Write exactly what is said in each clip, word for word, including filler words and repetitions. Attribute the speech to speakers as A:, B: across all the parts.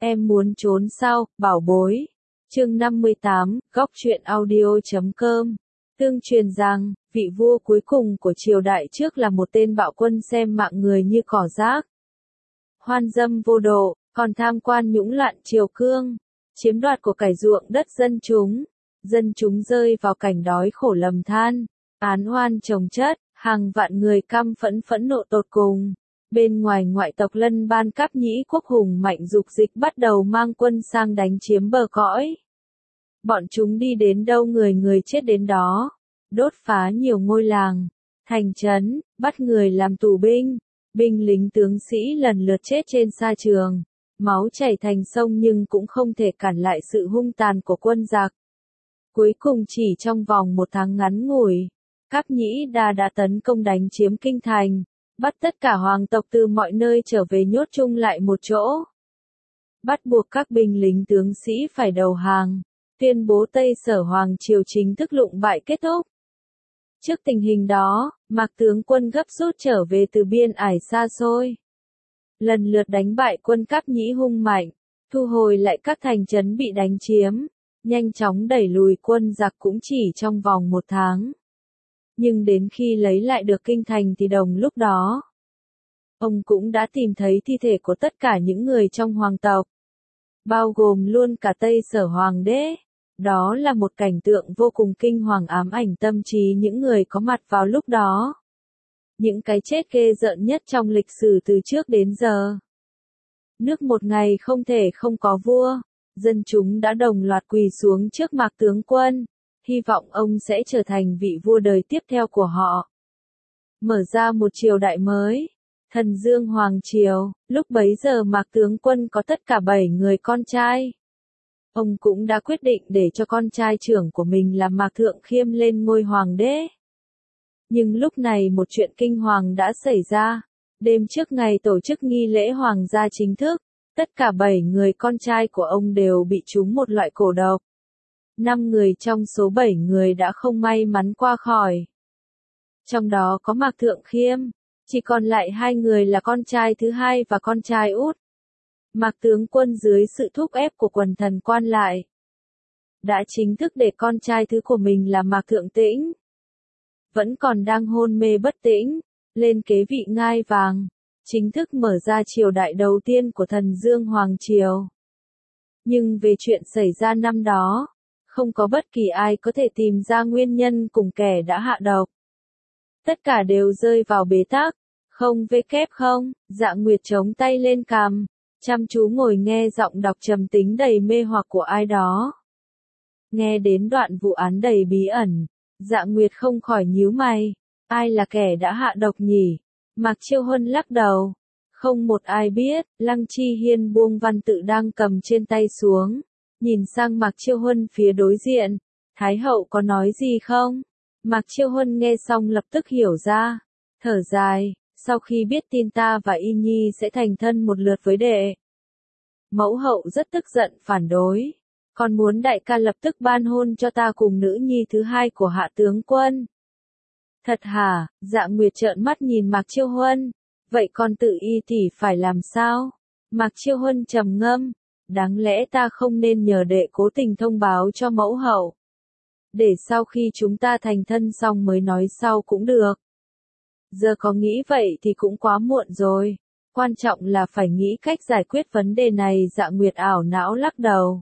A: Em muốn trốn sao, bảo bối. Chương năm mươi tám, góc truyện audio chấm com. Tương truyền rằng, vị vua cuối cùng của triều đại trước là một tên bạo quân xem mạng người như cỏ rác. Hoan dâm vô độ, còn tham quan nhũng loạn triều cương, chiếm đoạt của cải ruộng đất dân chúng. Dân chúng rơi vào cảnh đói khổ lầm than, án oan chồng chất, hàng vạn người căm phẫn phẫn nộ tột cùng. Bên ngoài ngoại tộc Lân Ban Cáp Nhĩ quốc hùng mạnh dục dịch bắt đầu mang quân sang đánh chiếm bờ cõi. Bọn chúng đi đến đâu người người chết đến đó, đốt phá nhiều ngôi làng, thành trấn, bắt người làm tù binh, binh lính tướng sĩ lần lượt chết trên sa trường, máu chảy thành sông nhưng cũng không thể cản lại sự hung tàn của quân giặc. Cuối cùng chỉ trong vòng một tháng ngắn ngủi, Cáp Nhĩ Đa đã tấn công đánh chiếm kinh thành, bắt tất cả hoàng tộc từ mọi nơi trở về nhốt chung lại một chỗ. Bắt buộc các binh lính tướng sĩ phải đầu hàng, tuyên bố Tây Sở Hoàng Triều chính thức lụng bại kết thúc. Trước tình hình đó, Mạc tướng quân gấp rút trở về từ biên ải xa xôi. Lần lượt đánh bại quân Cáp Nhĩ hung mạnh, thu hồi lại các thành trấn bị đánh chiếm, nhanh chóng đẩy lùi quân giặc cũng chỉ trong vòng một tháng. Nhưng đến khi lấy lại được kinh thành thì đồng lúc đó, ông cũng đã tìm thấy thi thể của tất cả những người trong hoàng tộc, bao gồm luôn cả Tây Sở Hoàng đế. Đó là một cảnh tượng vô cùng kinh hoàng ám ảnh tâm trí những người có mặt vào lúc đó. Những cái chết ghê rợn nhất trong lịch sử từ trước đến giờ. Nước một ngày không thể không có vua, dân chúng đã đồng loạt quỳ xuống trước Mạc tướng quân, hy vọng ông sẽ trở thành vị vua đời tiếp theo của họ. Mở ra một triều đại mới, Thần Dương Hoàng Triều. Lúc bấy giờ Mạc tướng quân có tất cả bảy người con trai. Ông cũng đã quyết định để cho con trai trưởng của mình là Mạc Thượng Khiêm lên ngôi hoàng đế. Nhưng lúc này một chuyện kinh hoàng đã xảy ra. Đêm trước ngày tổ chức nghi lễ hoàng gia chính thức, tất cả bảy người con trai của ông đều bị trúng một loại cổ độc. Năm người trong số bảy người đã không may mắn qua khỏi. Trong đó có Mạc Thượng Khiêm, chỉ còn lại hai người là con trai thứ hai và con trai út. Mạc tướng quân dưới sự thúc ép của quần thần quan lại, đã chính thức để con trai thứ của mình là Mạc Thượng Tĩnh, vẫn còn đang hôn mê bất tỉnh, lên kế vị ngai vàng, chính thức mở ra triều đại đầu tiên của Thần Dương Hoàng Triều. Nhưng về chuyện xảy ra năm đó, không có bất kỳ ai có thể tìm ra nguyên nhân cùng kẻ đã hạ độc. Tất cả đều rơi vào bế tắc, không vê kép không, Dạng Nguyệt chống tay lên cằm, chăm chú ngồi nghe giọng đọc trầm tính đầy mê hoặc của ai đó. Nghe đến đoạn vụ án đầy bí ẩn, Dạng Nguyệt không khỏi nhíu mày, ai là kẻ đã hạ độc nhỉ? Mạc Chiêu Huân lắc đầu, không một ai biết. Lăng Chi Hiên buông văn tự đang cầm trên tay xuống, nhìn sang Mạc Chiêu Huân phía đối diện, Thái hậu có nói gì không? Mạc Chiêu Huân nghe xong lập tức hiểu ra, thở dài, sau khi biết tin ta và Y Nhi sẽ thành thân một lượt với đệ. Mẫu hậu rất tức giận phản đối, còn muốn đại ca lập tức ban hôn cho ta cùng nữ nhi thứ hai của hạ tướng quân. Thật hả? Dạng Nguyệt trợn mắt nhìn Mạc Chiêu Huân, vậy con tự Y thì phải làm sao? Mạc Chiêu Huân trầm ngâm, đáng lẽ ta không nên nhờ đệ cố tình thông báo cho mẫu hậu, để sau khi chúng ta thành thân xong mới nói sau cũng được. Giờ có nghĩ vậy thì cũng quá muộn rồi, quan trọng là phải nghĩ cách giải quyết vấn đề này. Dạng Nguyệt ảo não lắc đầu.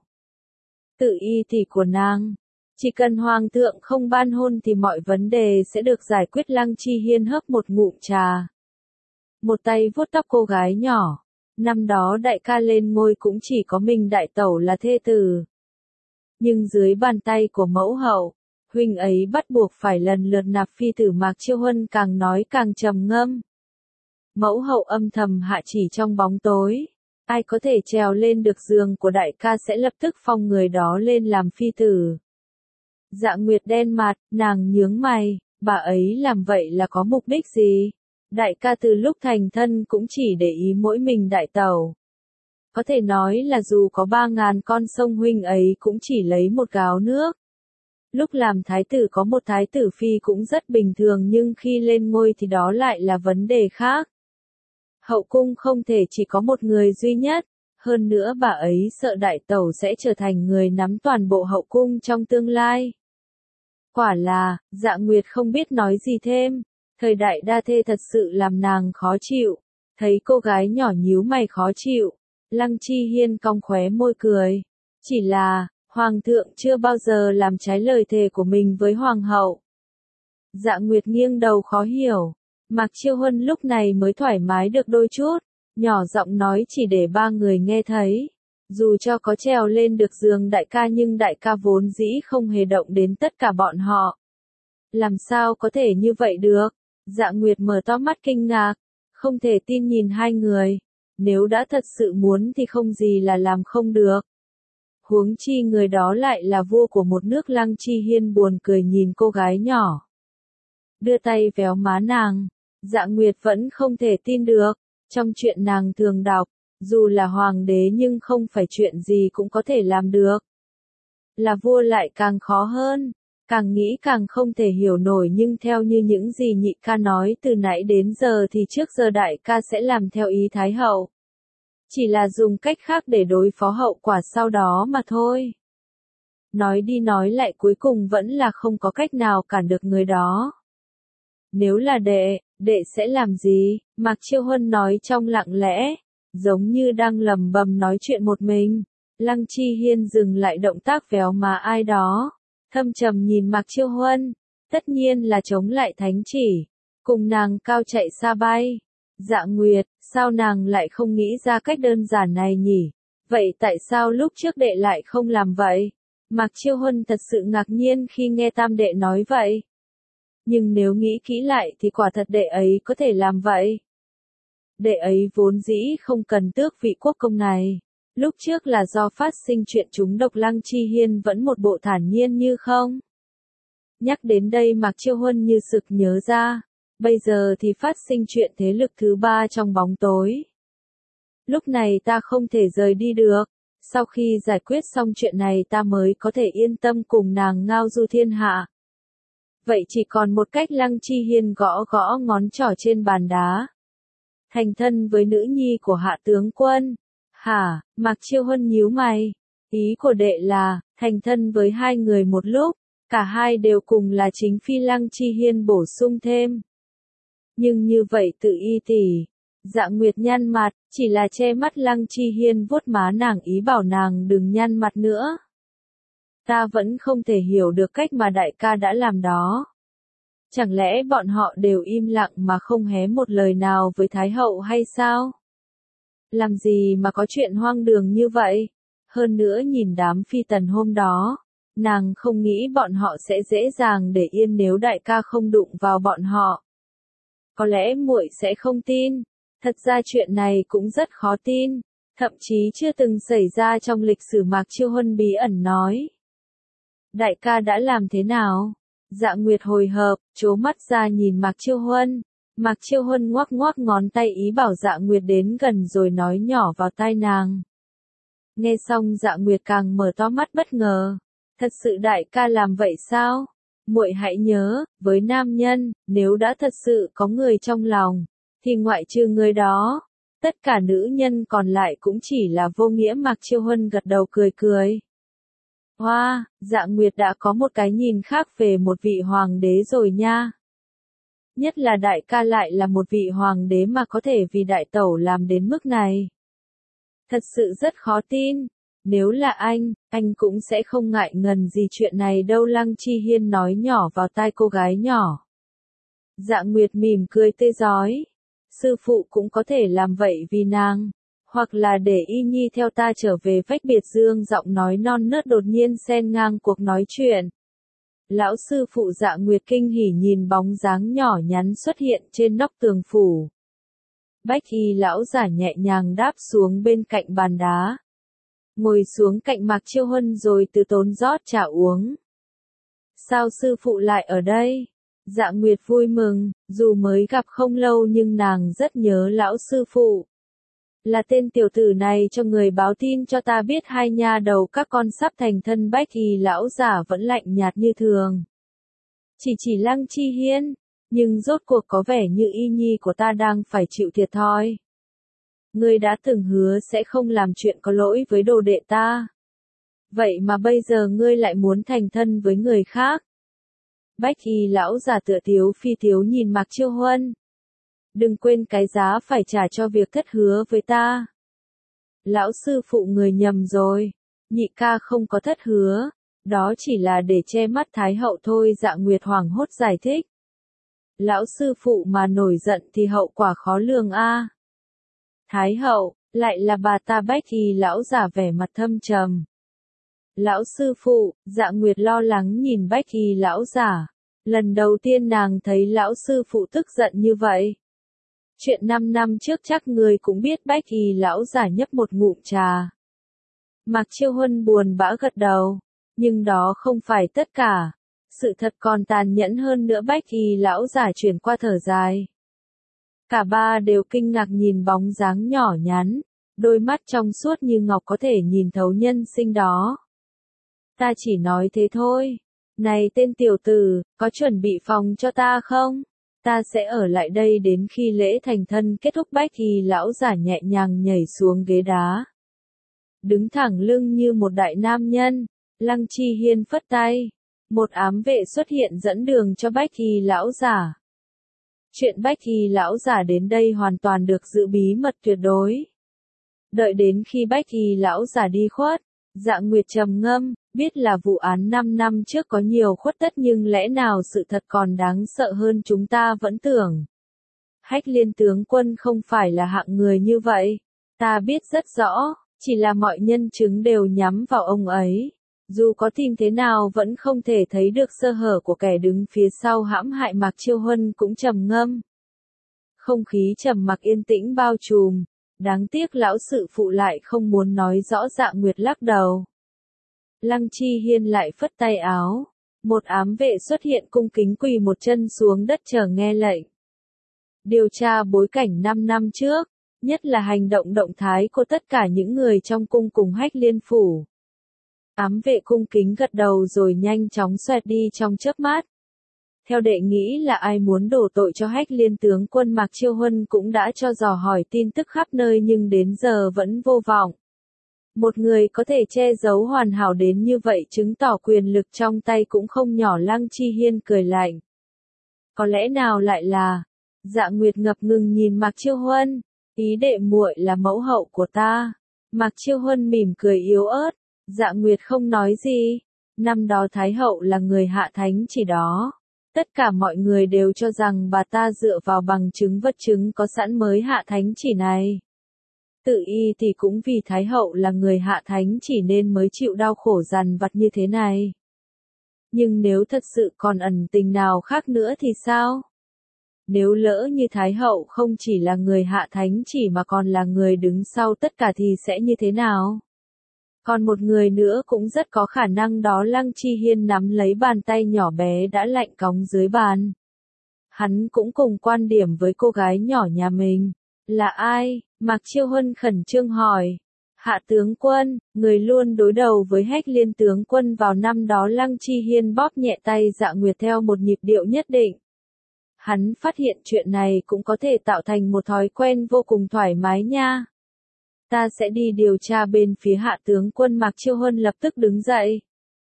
A: Tự Y thì của nàng, chỉ cần hoàng thượng không ban hôn thì mọi vấn đề sẽ được giải quyết. Lăng Chi Hiên hớp một ngụm trà, một tay vuốt tóc cô gái nhỏ. Năm đó đại ca lên ngôi cũng chỉ có mình đại tẩu là thê tử. Nhưng dưới bàn tay của mẫu hậu, huynh ấy bắt buộc phải lần lượt nạp phi tử. Mạc Chiêu Huân càng nói càng trầm ngâm. Mẫu hậu âm thầm hạ chỉ trong bóng tối, ai có thể trèo lên được giường của đại ca sẽ lập tức phong người đó lên làm phi tử. Dạng Nguyệt đen mặt, nàng nhướng mày, bà ấy làm vậy là có mục đích gì? Đại ca từ lúc thành thân cũng chỉ để ý mỗi mình đại tẩu. Có thể nói là dù có ba ngàn con sông huynh ấy cũng chỉ lấy một gáo nước. Lúc làm thái tử có một thái tử phi cũng rất bình thường, nhưng khi lên ngôi thì đó lại là vấn đề khác. Hậu cung không thể chỉ có một người duy nhất, Hơn nữa bà ấy sợ đại tẩu sẽ trở thành người nắm toàn bộ hậu cung trong tương lai. Quả là, Dạ Nguyệt không biết nói gì thêm, thời đại đa thê thật sự làm nàng khó chịu, thấy cô gái nhỏ nhíu mày khó chịu, Lăng Chi Hiên cong khóe môi cười. Chỉ là, Hoàng thượng chưa bao giờ làm trái lời thề của mình với Hoàng hậu. Dạ Nguyệt nghiêng đầu khó hiểu, Mạc Chiêu Huân lúc này mới thoải mái được đôi chút, nhỏ giọng nói chỉ để ba người nghe thấy. Dù cho có trèo lên được giường đại ca nhưng đại ca vốn dĩ không hề động đến tất cả bọn họ. Làm sao có thể như vậy được? Dạ Nguyệt mở to mắt kinh ngạc, không thể tin nhìn hai người. Nếu đã thật sự muốn thì không gì là làm không được. Huống chi người đó lại là vua của một nước. Lăng Chi Hiên buồn cười nhìn cô gái nhỏ. Đưa tay véo má nàng. Dạ Nguyệt vẫn không thể tin được. Trong chuyện nàng thường đọc, dù là hoàng đế nhưng không phải chuyện gì cũng có thể làm được. Là vua lại càng khó hơn. Càng nghĩ càng không thể hiểu nổi, nhưng theo như những gì nhị ca nói từ nãy đến giờ thì trước giờ đại ca sẽ làm theo ý Thái hậu. Chỉ là dùng cách khác để đối phó hậu quả sau đó mà thôi. Nói đi nói lại cuối cùng vẫn là không có cách nào cản được người đó. Nếu là đệ, đệ sẽ làm gì? Mạc Chiêu Huân nói trong lặng lẽ, giống như đang lầm bầm nói chuyện một mình. Lăng Chi Hiên dừng lại động tác véo má ai đó, thâm trầm nhìn Mạc Chiêu Huân, tất nhiên là chống lại thánh chỉ, cùng nàng cao chạy xa bay. Dạ Nguyệt, sao nàng lại không nghĩ ra cách đơn giản này nhỉ? Vậy tại sao lúc trước đệ lại không làm vậy? Mạc Chiêu Huân thật sự ngạc nhiên khi nghe tam đệ nói vậy. Nhưng nếu nghĩ kỹ lại thì quả thật đệ ấy có thể làm vậy. Đệ ấy vốn dĩ không cần tước vị quốc công này. Lúc trước là do phát sinh chuyện trúng độc. Lăng Chi Hiên vẫn một bộ thản nhiên như không. Nhắc đến đây Mạc Chiêu Huân như sực nhớ ra. Bây giờ thì phát sinh chuyện thế lực thứ ba trong bóng tối. Lúc này ta không thể rời đi được. Sau khi giải quyết xong chuyện này ta mới có thể yên tâm cùng nàng ngao du thiên hạ. Vậy chỉ còn một cách. Lăng Chi Hiên gõ gõ ngón trỏ trên bàn đá. Thành thân với nữ nhi của Hạ tướng quân. Hả? Mạc Chiêu Huân nhíu mày. Ý của đệ là, thành thân với hai người một lúc, cả hai đều cùng là chính phi. Lăng Chi Hiên bổ sung thêm. Nhưng như vậy tự y tỷ. Dạ Nguyệt nhăn mặt, chỉ là che mắt. Lăng Chi Hiên vuốt má nàng ý bảo nàng đừng nhăn mặt nữa. Ta vẫn không thể hiểu được cách mà đại ca đã làm đó. Chẳng lẽ bọn họ đều im lặng mà không hé một lời nào với Thái hậu hay sao? Làm gì mà có chuyện hoang đường như vậy? Hơn nữa nhìn đám phi tần hôm đó, nàng không nghĩ bọn họ sẽ dễ dàng để yên nếu đại ca không đụng vào bọn họ. Có lẽ muội sẽ không tin. Thật ra chuyện này cũng rất khó tin, thậm chí chưa từng xảy ra trong lịch sử. Mạc Chiêu Huân bí ẩn nói. Đại ca đã làm thế nào? Dạ Nguyệt hồi hộp, trố mắt ra nhìn Mạc Chiêu Huân. Mạc Chiêu Huân ngoắc ngoắc ngón tay ý bảo Dạ Nguyệt đến gần rồi nói nhỏ vào tai nàng. Nghe xong Dạ Nguyệt càng mở to mắt bất ngờ. Thật sự đại ca làm vậy sao? Muội hãy nhớ, với nam nhân, nếu đã thật sự có người trong lòng, thì ngoại trừ người đó, tất cả nữ nhân còn lại cũng chỉ là vô nghĩa. Mạc Chiêu Huân gật đầu cười cười. Hoa, wow, Dạ Nguyệt đã có một cái nhìn khác về một vị hoàng đế rồi nha. Nhất là đại ca lại là một vị hoàng đế mà có thể vì đại tẩu làm đến mức này. Thật sự rất khó tin. Nếu là anh, anh cũng sẽ không ngại ngần gì chuyện này đâu. Lăng Chi Hiên nói nhỏ vào tai cô gái nhỏ. Dạ Nguyệt mỉm cười tươi rói. Sư phụ cũng có thể làm vậy vì nàng. Hoặc là để y nhi theo ta trở về. Vách biệt dương giọng nói non nớt đột nhiên xen ngang cuộc nói chuyện. Lão sư phụ Dạ Nguyệt kinh hỉ nhìn bóng dáng nhỏ nhắn xuất hiện trên nóc tường phủ. Bách y lão giả nhẹ nhàng đáp xuống bên cạnh bàn đá. Ngồi xuống cạnh Mạc Chiêu Huân rồi từ tốn rót trà uống. Sao sư phụ lại ở đây? Dạ Nguyệt vui mừng, dù mới gặp không lâu nhưng nàng rất nhớ lão sư phụ. Là tên tiểu tử này cho người báo tin cho ta biết hai nha đầu các con sắp thành thân. Bách y lão giả vẫn lạnh nhạt như thường. Chỉ chỉ Lăng Chi Hiên, nhưng rốt cuộc có vẻ như y nhi của ta đang phải chịu thiệt thòi. ngươi đã từng hứa sẽ không làm chuyện có lỗi với đồ đệ ta. Vậy mà bây giờ ngươi lại muốn thành thân với người khác. Bách y lão già tựa tiếu phi tiếu nhìn Mạc Chiêu Huân. Đừng quên cái giá phải trả cho việc thất hứa với ta. Lão sư phụ người nhầm rồi. Nhị ca không có thất hứa. Đó chỉ là để che mắt Thái hậu thôi. Dạ Nguyệt hoảng hốt giải thích. Lão sư phụ mà nổi giận thì hậu quả khó lường a. Thái hậu, lại là bà ta. Bách y lão giả vẻ mặt thâm trầm. Lão sư phụ, Dạ Nguyệt lo lắng nhìn Bách y lão giả. Lần đầu tiên nàng thấy lão sư phụ tức giận như vậy. Chuyện năm năm trước chắc người cũng biết. Bách y lão giả nhấp một ngụm trà. Mạc Chiêu Huân buồn bã gật đầu. Nhưng đó không phải tất cả. Sự thật còn tàn nhẫn hơn nữa. Bách y lão giả chuyển qua thở dài. Cả ba đều kinh ngạc nhìn bóng dáng nhỏ nhắn. Đôi mắt trong suốt như ngọc có thể nhìn thấu nhân sinh đó. Ta chỉ nói thế thôi. Này tên tiểu tử, có chuẩn bị phòng cho ta không? Ta sẽ ở lại đây đến khi lễ thành thân kết thúc. Bách y lão giả nhẹ nhàng nhảy xuống ghế đá. Đứng thẳng lưng như một đại nam nhân, Lăng Chi Hiên phất tay. Một ám vệ xuất hiện dẫn đường cho Bách y lão giả. Chuyện Bách y lão giả đến đây hoàn toàn được giữ bí mật tuyệt đối. Đợi đến khi Bách y lão giả đi khuất, Dạ Nguyệt trầm ngâm, biết là vụ án năm năm trước có nhiều khuất tất nhưng lẽ nào sự thật còn đáng sợ hơn chúng ta vẫn tưởng. Hách Liên tướng quân không phải là hạng người như vậy. Ta biết rất rõ, chỉ là mọi nhân chứng đều nhắm vào ông ấy. Dù có tìm thế nào vẫn không thể thấy được sơ hở của kẻ đứng phía sau hãm hại. Mạc Chiêu Huân cũng trầm ngâm. Không khí trầm mặc yên tĩnh bao trùm. Đáng tiếc lão sự phụ lại không muốn nói rõ. Dạ Nguyệt lắc đầu. Lăng Chi Hiên lại phất tay áo. Một ám vệ xuất hiện cung kính quỳ một chân xuống đất chờ nghe lệnh. Điều tra bối cảnh năm năm trước, nhất là hành động động thái của tất cả những người trong cung cùng Hách Liên phủ. Ám vệ cung kính gật đầu rồi nhanh chóng xoẹt đi trong chớp mắt. Theo đệ nghĩ là ai muốn đổ tội cho Hách Liên tướng quân. Mạc Chiêu Huân cũng đã cho dò hỏi tin tức khắp nơi nhưng đến giờ vẫn vô vọng. Một người có thể che giấu hoàn hảo đến như vậy chứng tỏ quyền lực trong tay cũng không nhỏ. Lăng Chi Hiên cười lạnh. Có lẽ nào lại là... Dạ Nguyệt ngập ngừng nhìn Mạc Chiêu Huân. Ý đệ muội là mẫu hậu của ta. Mạc Chiêu Huân mỉm cười yếu ớt. Dạ Nguyệt không nói gì. Năm đó Thái hậu là người hạ thánh chỉ đó. Tất cả mọi người đều cho rằng bà ta dựa vào bằng chứng vật chứng có sẵn mới hạ thánh chỉ này. Tự y thì cũng vì Thái hậu là người hạ thánh chỉ nên mới chịu đau khổ dằn vặt như thế này. Nhưng nếu thật sự còn ẩn tình nào khác nữa thì sao? Nếu lỡ như Thái hậu không chỉ là người hạ thánh chỉ mà còn là người đứng sau tất cả thì sẽ như thế nào? Còn một người nữa cũng rất có khả năng đó. Lăng Chi Hiên nắm lấy bàn tay nhỏ bé đã lạnh cóng dưới bàn. Hắn cũng cùng quan điểm với cô gái nhỏ nhà mình. Là ai? Mạc Chiêu Huân khẩn trương hỏi. Hạ tướng quân, người luôn đối đầu với Hách Liên tướng quân vào năm đó. Lăng Chi Hiên bóp nhẹ tay Dạ Nguyệt theo một nhịp điệu nhất định. Hắn phát hiện chuyện này cũng có thể tạo thành một thói quen vô cùng thoải mái nha. Ta sẽ đi điều tra bên phía hạ tướng quân. Mạc Chiêu Huân lập tức đứng dậy.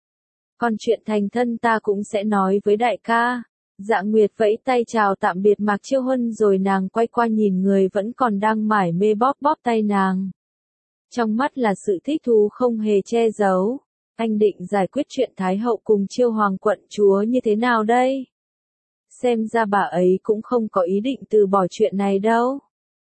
A: Còn chuyện thành thân ta cũng sẽ nói với đại ca. Dạ Nguyệt vẫy tay chào tạm biệt Mạc Chiêu Huân rồi nàng quay qua nhìn người vẫn còn đang mải mê bóp bóp tay nàng. Trong mắt là sự thích thú không hề che giấu. Anh định giải quyết chuyện Thái hậu cùng Chiêu Hoàng quận chúa như thế nào đây? Xem ra bà ấy cũng không có ý định từ bỏ chuyện này đâu.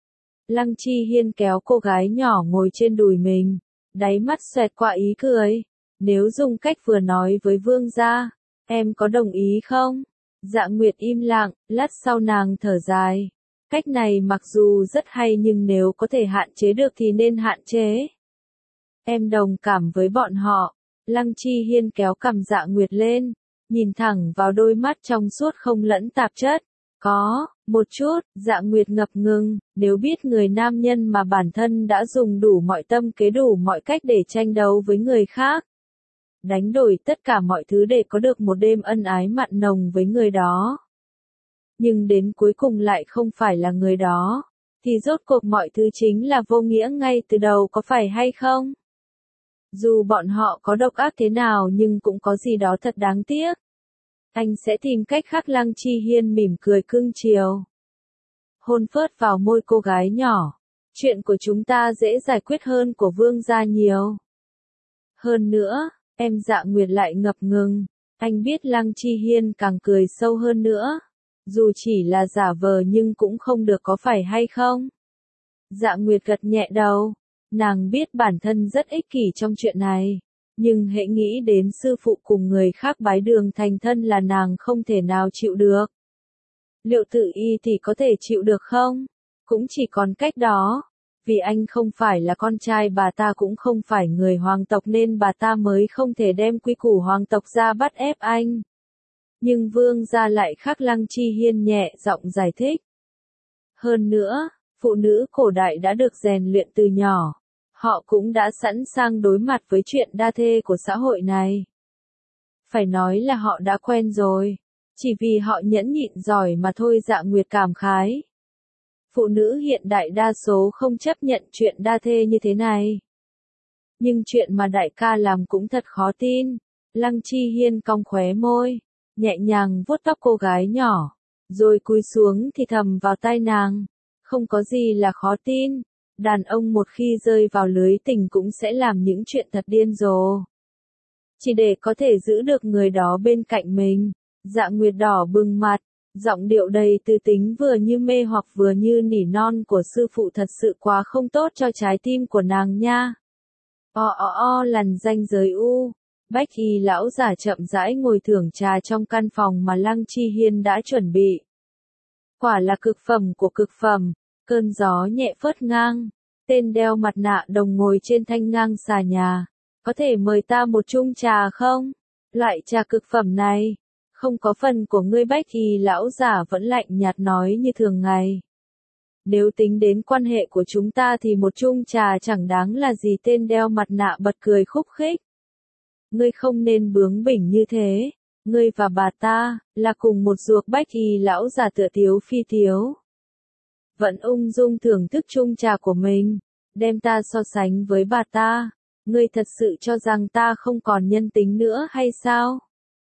A: Lăng Chi Hiên kéo cô gái nhỏ ngồi trên đùi mình, đáy mắt xoẹt qua ý cười. Nếu dùng cách vừa nói với vương gia, em có đồng ý không? Dạ Nguyệt im lặng, lát sau nàng thở dài. Cách này mặc dù rất hay nhưng nếu có thể hạn chế được thì nên hạn chế. Em đồng cảm với bọn họ. Lăng Chi Hiên kéo cằm Dạ Nguyệt lên, nhìn thẳng vào đôi mắt trong suốt không lẫn tạp chất. Có, một chút. Dạ Nguyệt ngập ngừng, nếu biết người nam nhân mà bản thân đã dùng đủ mọi tâm kế đủ mọi cách để tranh đấu với người khác. Đánh đổi tất cả mọi thứ để có được một đêm ân ái mặn nồng với người đó. Nhưng đến cuối cùng lại không phải là người đó. thì rốt cuộc mọi thứ chính là vô nghĩa ngay từ đầu có phải hay không? Dù bọn họ có độc ác thế nào nhưng cũng có gì đó thật đáng tiếc. Anh sẽ tìm cách khác. Lăng Chi Hiên mỉm cười cưng chiều. Hôn phớt vào môi cô gái nhỏ. Chuyện của chúng ta dễ giải quyết hơn của Vương gia nhiều. Hơn nữa, em Dạ Nguyệt lại ngập ngừng. Anh biết Lăng Chi Hiên càng cười sâu hơn nữa. Dù chỉ là giả vờ nhưng cũng không được có phải hay không? Dạ Nguyệt gật nhẹ đầu. Nàng biết bản thân rất ích kỷ trong chuyện này. Nhưng hễ nghĩ đến sư phụ cùng người khác bái đường thành thân là nàng không thể nào chịu được. Liệu Tự Y thì có thể chịu được không? Cũng chỉ còn cách đó. Vì anh không phải là con trai bà ta cũng không phải người hoàng tộc nên bà ta mới không thể đem quy củ hoàng tộc ra bắt ép anh. Nhưng Vương gia lại khác. Lăng Chi Hiên nhẹ giọng giải thích. Hơn nữa, phụ nữ cổ đại đã được rèn luyện từ nhỏ. Họ cũng đã sẵn sàng đối mặt với chuyện đa thê của xã hội này. Phải nói là họ đã quen rồi. Chỉ vì họ nhẫn nhịn giỏi mà thôi. Dạ Nguyệt cảm khái. Phụ nữ hiện đại đa số không chấp nhận chuyện đa thê như thế này. Nhưng chuyện mà đại ca làm cũng thật khó tin. Lăng Chi Hiên cong khóe môi, nhẹ nhàng vuốt tóc cô gái nhỏ, rồi cúi xuống thì thầm vào tai nàng. Không có gì là khó tin. Đàn ông một khi rơi vào lưới tình cũng sẽ làm những chuyện thật điên rồ. Chỉ để có thể giữ được người đó bên cạnh mình. Dạ Nguyệt đỏ bừng mặt, giọng điệu đầy tư tính vừa như mê hoặc vừa như nỉ non của sư phụ thật sự quá không tốt cho trái tim của nàng nha. O o o lằn ranh giới u. Bách Y lão giả chậm rãi ngồi thưởng trà trong căn phòng mà Lăng Chi Hiên đã chuẩn bị. Quả là cực phẩm của cực phẩm. Cơn gió nhẹ phớt ngang. Tên đeo mặt nạ đồng ngồi trên thanh ngang xà nhà. Có thể mời ta một chung trà không? Loại trà cực phẩm này. Không có phần của ngươi. Bách Y lão giả vẫn lạnh nhạt nói như thường ngày. Nếu tính đến quan hệ của chúng ta thì một chung trà chẳng đáng là gì. Tên đeo mặt nạ bật cười khúc khích. Ngươi không nên bướng bỉnh như thế. Ngươi và bà ta, là cùng một ruột. Bách Y lão giả tựa tiếu phi tiếu. Vẫn ung dung thưởng thức chung trà của mình. Đem ta so sánh với bà ta. Ngươi thật sự cho rằng ta không còn nhân tính nữa hay sao?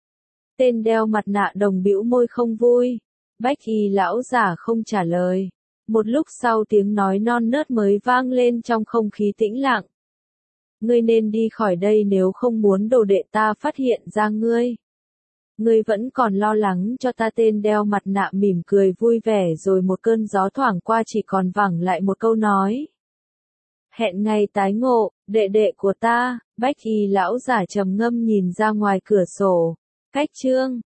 A: Tên đeo mặt nạ đồng bĩu môi không vui. Bách Y lão giả không trả lời. Một lúc sau tiếng nói non nớt mới vang lên trong không khí tĩnh lặng. Ngươi nên đi khỏi đây nếu không muốn đồ đệ ta phát hiện ra ngươi. Ngươi vẫn còn lo lắng cho ta. Tên đeo mặt nạ mỉm cười vui vẻ rồi một cơn gió thoảng qua chỉ còn vẳng lại một câu nói. Hẹn ngày tái ngộ, đệ đệ của ta. Bách Y lão giả trầm ngâm nhìn ra ngoài cửa sổ. Cách chương